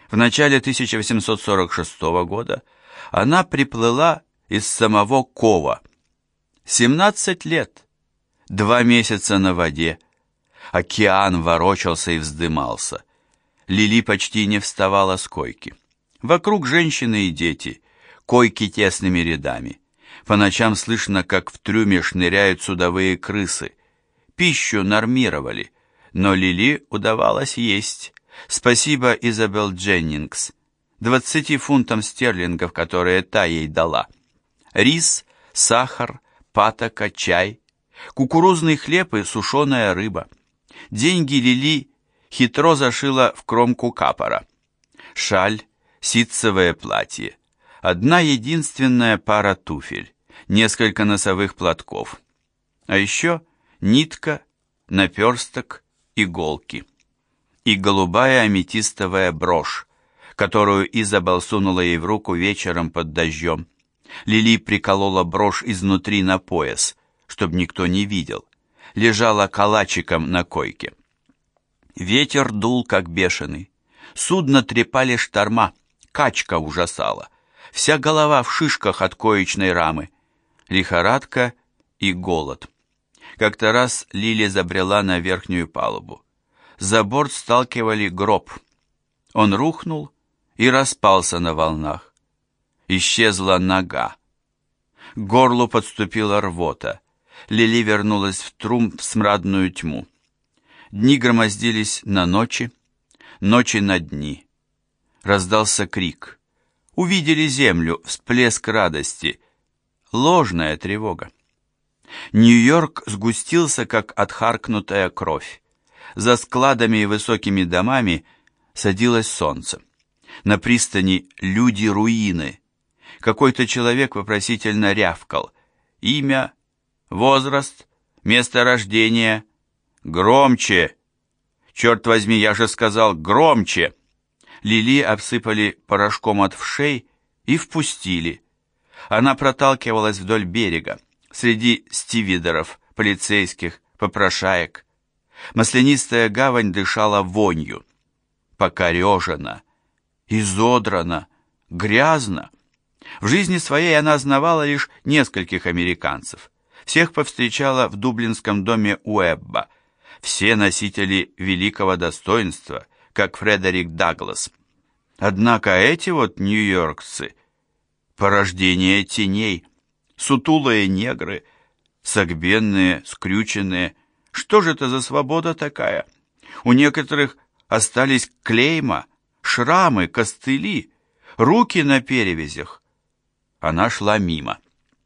В начале 1846 года она приплыла из самого Кова. 17 лет, 2 месяца на воде. Океан ворочался и вздымался. Лили почти не вставала с койки. Вокруг женщины и дети, койки тесными рядами. По ночам слышно, как в трюме шныряют судовые крысы. Пищу нормировали, но Лили удавалось есть. Спасибо Изабелл Дженнингс, 20 фунтам стерлингов, которые та ей дала. Рис, сахар, патока, чай, кукурузный хлеб и сушеная рыба. Деньги Лили хитро зашила в кромку капора. Шаль, ситцевое платье, одна единственная пара туфель, несколько носовых платков. А еще нитка, наперсток, иголки. И голубая аметистовая брошь, которую Изабелл сунула ей в руку вечером под дождем. Лили приколола брошь изнутри на пояс, чтобы никто не видел. Лежала калачиком на койке. Ветер дул, как бешеный. Судно трепали шторма, качка ужасала. Вся голова в шишках от коечной рамы. Лихорадка и голод. Как-то раз Лили забрела на верхнюю палубу. За борт сталкивали гроб. Он рухнул и распался на волнах. Исчезла нога. К горлу подступила рвота. Лили вернулась в трюм в смрадную тьму. Дни громоздились на ночи, ночи на дни. Раздался крик. Увидели землю, всплеск радости. Ложная тревога. Нью-Йорк сгустился, как отхаркнутая кровь. За складами и высокими домами садилось солнце. На пристани люди-руины. Какой-то человек вопросительно рявкал. Имя, возраст, место рождения. Громче! Черт возьми, я же сказал, громче! Лили обсыпали порошком от вшей и впустили. Она проталкивалась вдоль берега, среди стивидеров, полицейских, попрошаек. Маслянистая гавань дышала вонью. Покорежена, изодрана, грязно. В жизни своей она знавала лишь нескольких американцев. Всех повстречала в дублинском доме Уэбба. Все носители великого достоинства, как Фредерик Даглас. Однако эти вот нью-йоркцы — порождение теней, сутулые негры, согбенные, скрюченные. Что же это за свобода такая? У некоторых остались клейма, шрамы, костыли, руки на перевязях. Она шла мимо.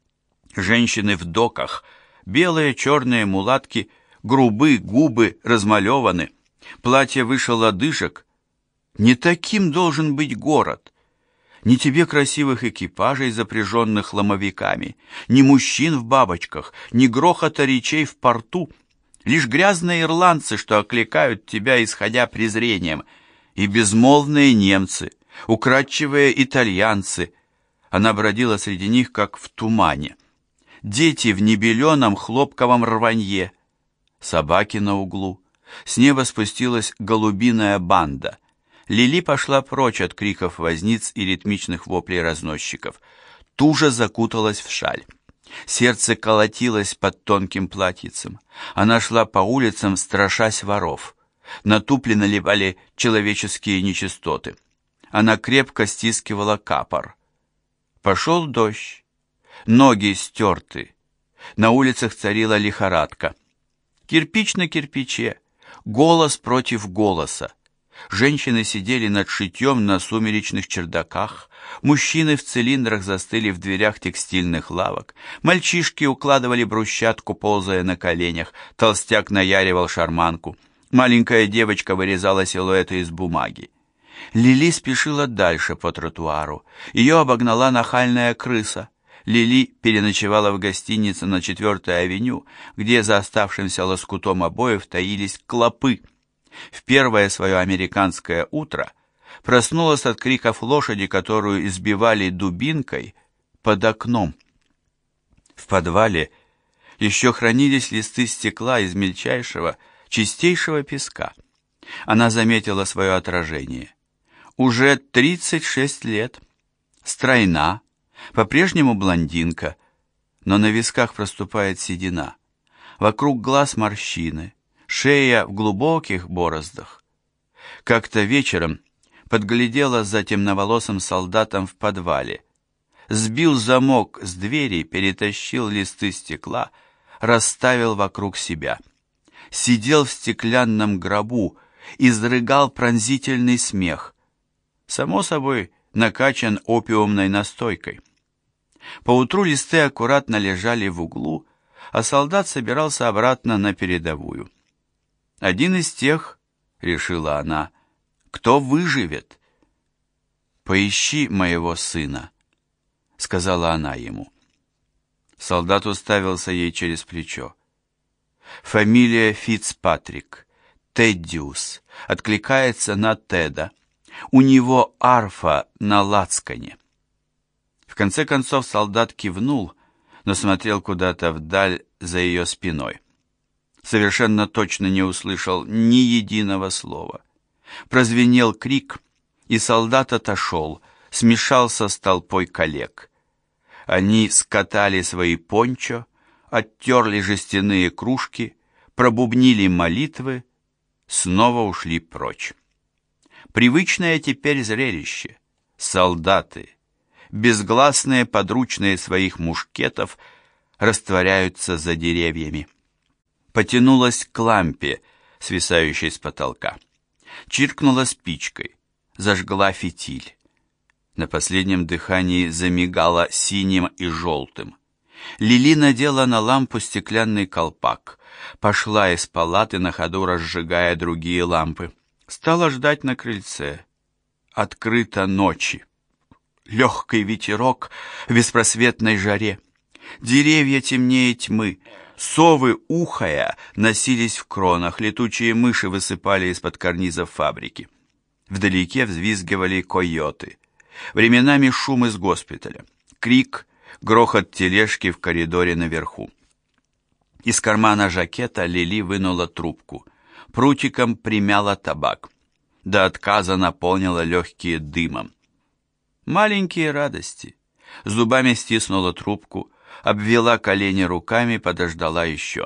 Женщины в доках, белые, черные мулатки, грубы, губы размалеваны, платье выше лодыжек. Не таким должен быть город. Ни тебе красивых экипажей, запряженных ломовиками, ни мужчин в бабочках, ни грохота речей в порту. Лишь грязные ирландцы, что окликают тебя, исходя презрением, и безмолвные немцы, украдчивые итальянцы. Она бродила среди них, как в тумане. Дети в небеленом хлопковом рванье, собаки на углу. С неба спустилась голубиная банда. Лили пошла прочь от криков возниц и ритмичных воплей разносчиков. Туже закуталась в шаль. Сердце колотилось под тонким платьицем. Она шла по улицам, страшась воров. Натупленно ливали человеческие нечистоты. Она крепко стискивала капор. Пошел дождь. Ноги стерты. На улицах царила лихорадка. Кирпич на кирпиче. Голос против голоса. Женщины сидели над шитьем на сумеречных чердаках, мужчины в цилиндрах застыли в дверях текстильных лавок, мальчишки укладывали брусчатку, ползая на коленях, толстяк наяривал шарманку, маленькая девочка вырезала силуэты из бумаги. Лили спешила дальше по тротуару. Ее обогнала нахальная крыса. Лили переночевала в гостинице на 4-й авеню, где за оставшимся лоскутом обоев таились клопы. В первое свое американское утро проснулась от криков лошади, которую избивали дубинкой под окном. В подвале еще хранились листы стекла из мельчайшего, чистейшего песка. Она заметила свое отражение. Уже 36 лет. Стройна, по-прежнему блондинка, но на висках проступает седина. Вокруг глаз морщины, шея в глубоких бороздах. Как-то вечером подглядела за темноволосым солдатом в подвале. Сбил замок с двери, перетащил листы стекла, расставил вокруг себя. Сидел в стеклянном гробу, изрыгал пронзительный смех. Само собой, накачан опиумной настойкой. Поутру листы аккуратно лежали в углу, а солдат собирался обратно на передовую. Один из тех, решила она, кто выживет. «Поищи моего сына», — сказала она ему. Солдат уставился ей через плечо. Фамилия Фицпатрик, Теддиус, откликается на Теда. У него арфа на лацкане. В конце концов солдат кивнул, но смотрел куда-то вдаль за ее спиной. Совершенно точно не услышал ни единого слова. Прозвенел крик, и солдат отошел, смешался с толпой коллег. Они скатали свои пончо, оттерли жестяные кружки, пробубнили молитвы, снова ушли прочь. Привычное теперь зрелище. Солдаты, безгласные подручные своих мушкетов, растворяются за деревьями. Потянулась к лампе, свисающей с потолка. Чиркнула спичкой, зажгла фитиль. На последнем дыхании замигала синим и желтым. Лили надела на лампу стеклянный колпак, пошла из палаты, на ходу разжигая другие лампы. Стала ждать на крыльце. Открыто ночи. Легкий ветерок в беспросветной жаре. Деревья темнее тьмы. Совы, ухая, носились в кронах, летучие мыши высыпали из-под карнизов фабрики. Вдалеке взвизгивали койоты. Временами шум из госпиталя. Крик, грохот тележки в коридоре наверху. Из кармана жакета Лили вынула трубку. Прутиком примяла табак. До отказа наполнила легкие дымом. Маленькие радости. Зубами стиснула трубку, обвела колени руками, подождала еще.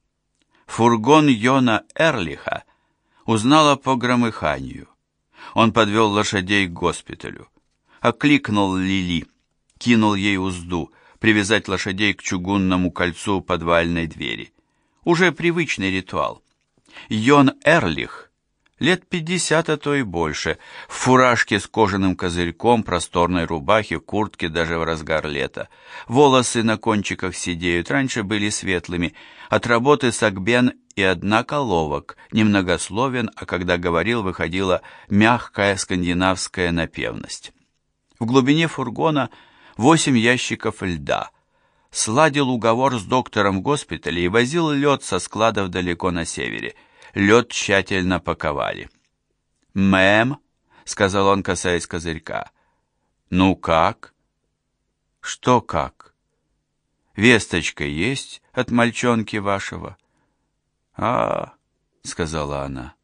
Фургон Йона Эрлиха узнала по громыханию. Он подвел лошадей к госпиталю. Окликнул Лили, кинул ей узду, привязать лошадей к чугунному кольцу подвальной двери. Уже привычный ритуал. Йон Эрлих, лет 50, а то и больше, в фуражке с кожаным козырьком, просторной рубахе, куртке даже в разгар лета. Волосы на кончиках сидеют, раньше были светлыми. От работы сагбен и однако ловок, немногословен, а когда говорил, выходила мягкая скандинавская напевность. В глубине фургона 8 ящиков льда. Сладил уговор с доктором в госпитале и возил лед со складов далеко на севере. Лед тщательно паковали. «Мэм», — сказал он, касаясь козырька. «Ну как?» «Что как?» «Весточка есть от мальчонки вашего?» — сказала она.